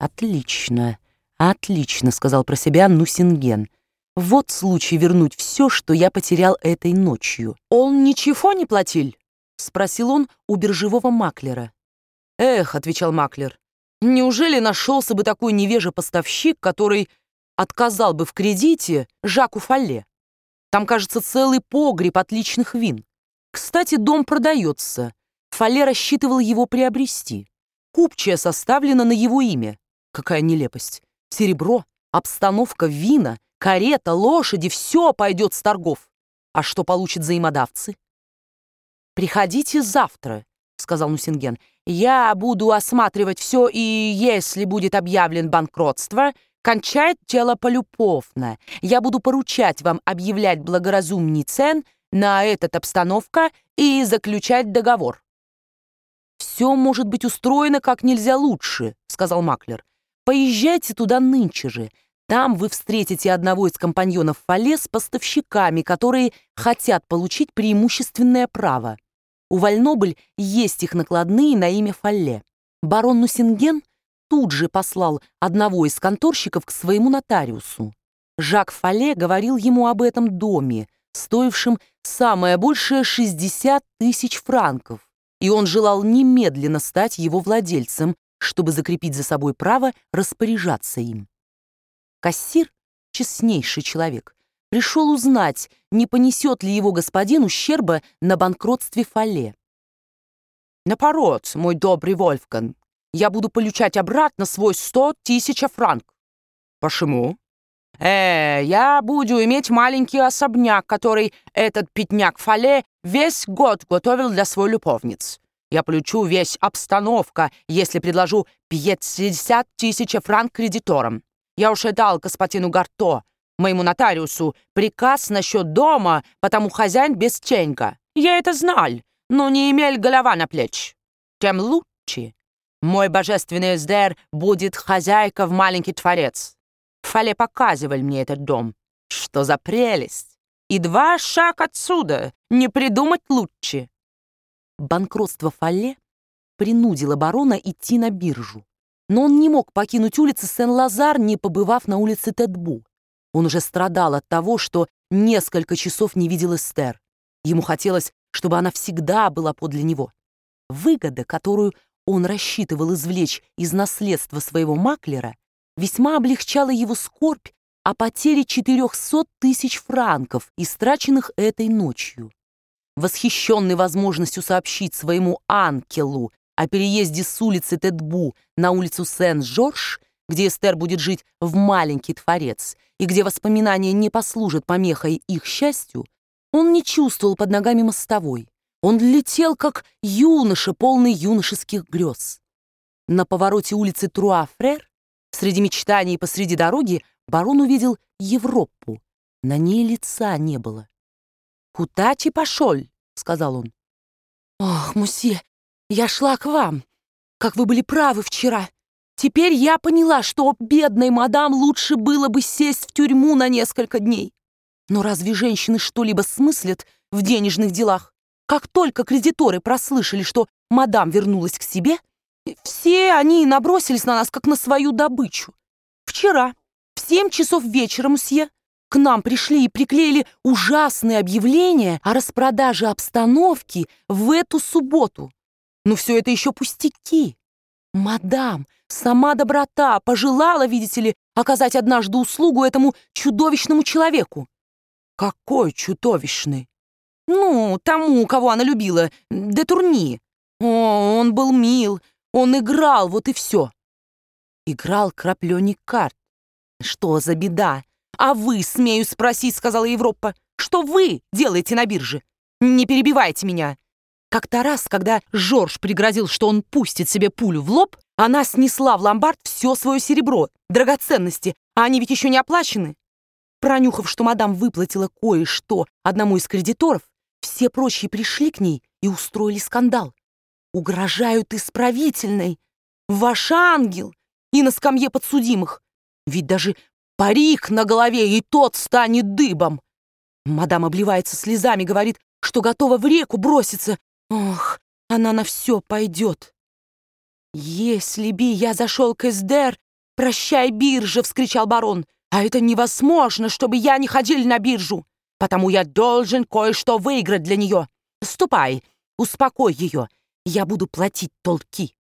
«Отлично, отлично», — сказал про себя Нусинген. «Вот случай вернуть все, что я потерял этой ночью». «Он ничего не платил?» — спросил он у биржевого маклера. «Эх», — отвечал маклер, — «неужели нашелся бы такой невежий поставщик, который отказал бы в кредите Жаку Фалле? Там, кажется, целый погреб отличных вин. Кстати, дом продается. Фалле рассчитывал его приобрести. Купчая составлена на его имя. Какая нелепость! Серебро, обстановка, вина, карета, лошади — все пойдет с торгов. А что получат взаимодавцы?» «Приходите завтра», — сказал Нусинген. «Я буду осматривать все, и если будет объявлен банкротство, кончать дело полюбовно. Я буду поручать вам объявлять благоразумный цен на этот обстановка и заключать договор». «Все может быть устроено как нельзя лучше», — сказал маклер. «Поезжайте туда нынче же. Там вы встретите одного из компаньонов Фалле с поставщиками, которые хотят получить преимущественное право. У Вальнобль есть их накладные на имя Фалле». Барон Нусинген тут же послал одного из конторщиков к своему нотариусу. Жак Фалле говорил ему об этом доме, стоившем самое большее 60 000 франков, и он желал немедленно стать его владельцем, чтобы закрепить за собой право распоряжаться им. Кассир, честнейший человек, пришел узнать, не понесет ли его господин ущерба на банкротстве Фалле. «Наоборот, мой добрый Вольфган, я буду получать обратно свой 100 000 франков». «Почему?» Я буду иметь маленький особняк, который этот пятняк Фалле весь год готовил для своей любовницы. Я получу весь обстановка, если предложу 50 000 франк кредиторам. Я уже дал господину Гарто, моему нотариусу, приказ насчет дома, потому хозяин без деньга. Я это знал, но не имел голова на плеч. Тем лучше. Мой божественный Эсдер будет хозяйка в маленький творец. Фалле показывал мне этот дом. Что за прелесть! И 2 шага отсюда. Не придумать лучше. Банкротство Фалле принудило барона идти на биржу. Но он не мог покинуть улицы Сен-Лазар, не побывав на улице Тетбу. Он уже страдал от того, что несколько часов не видел Эстер. Ему хотелось, чтобы она всегда была подле него. Выгода, которую он рассчитывал извлечь из наследства своего маклера, весьма облегчала его скорбь о потере 400 000 франков, истраченных этой ночью. Восхищенный возможностью сообщить своему Анкелу о переезде с улицы Тетбу на улицу Сен-Жорж, где Эстер будет жить в маленький дворец и где воспоминания не послужат помехой их счастью, он не чувствовал под ногами мостовой. Он летел, как юноша, полный юношеских грез. На повороте улицы Труа-Фрер, среди мечтаний посреди дороги, барон увидел Европу. На ней лица не было. «Куда ты пошел?» — сказал он. «Ох, мусье, я шла к вам. Как вы были правы вчера. Теперь я поняла, что бедной мадам лучше было бы сесть в тюрьму на несколько дней. Но разве женщины что-либо смыслят в денежных делах? Как только кредиторы прослышали, что мадам вернулась к себе, все они набросились на нас, как на свою добычу. Вчера, в 7 часов вечера, мсье, к нам пришли и приклеили ужасные объявления о распродаже обстановки в эту субботу. Но все это еще пустяки. Мадам, сама доброта пожелала, видите ли, оказать однажды услугу этому чудовищному человеку». «Какой чудовищный?» «Ну, тому, кого она любила, де Турни. О, он был мил, он играл, вот и все». «Играл крапленик карт. Что за беда? А вы, смею спросить, — сказала Европа, — что вы делаете на бирже? Не перебивайте меня». Как-то раз, когда Жорж пригрозил, что он пустит себе пулю в лоб, она снесла в ломбард все свое серебро, драгоценности, а они ведь еще не оплачены. Пронюхав, что мадам выплатила кое-что одному из кредиторов, все прочие пришли к ней и устроили скандал. Угрожают исправительной. Ваш ангел и на скамье подсудимых. Ведь даже парик на голове, и тот станет дыбом. Мадам обливается слезами, говорит, что готова в реку броситься. Ох, она на все пойдет. Если бы я зашел к Эсдер «Прощай, биржа!» — вскричал барон. «А это невозможно, чтобы я не ходил на биржу, потому я должен кое-что выиграть для нее. Ступай, успокой ее, я буду платить толки».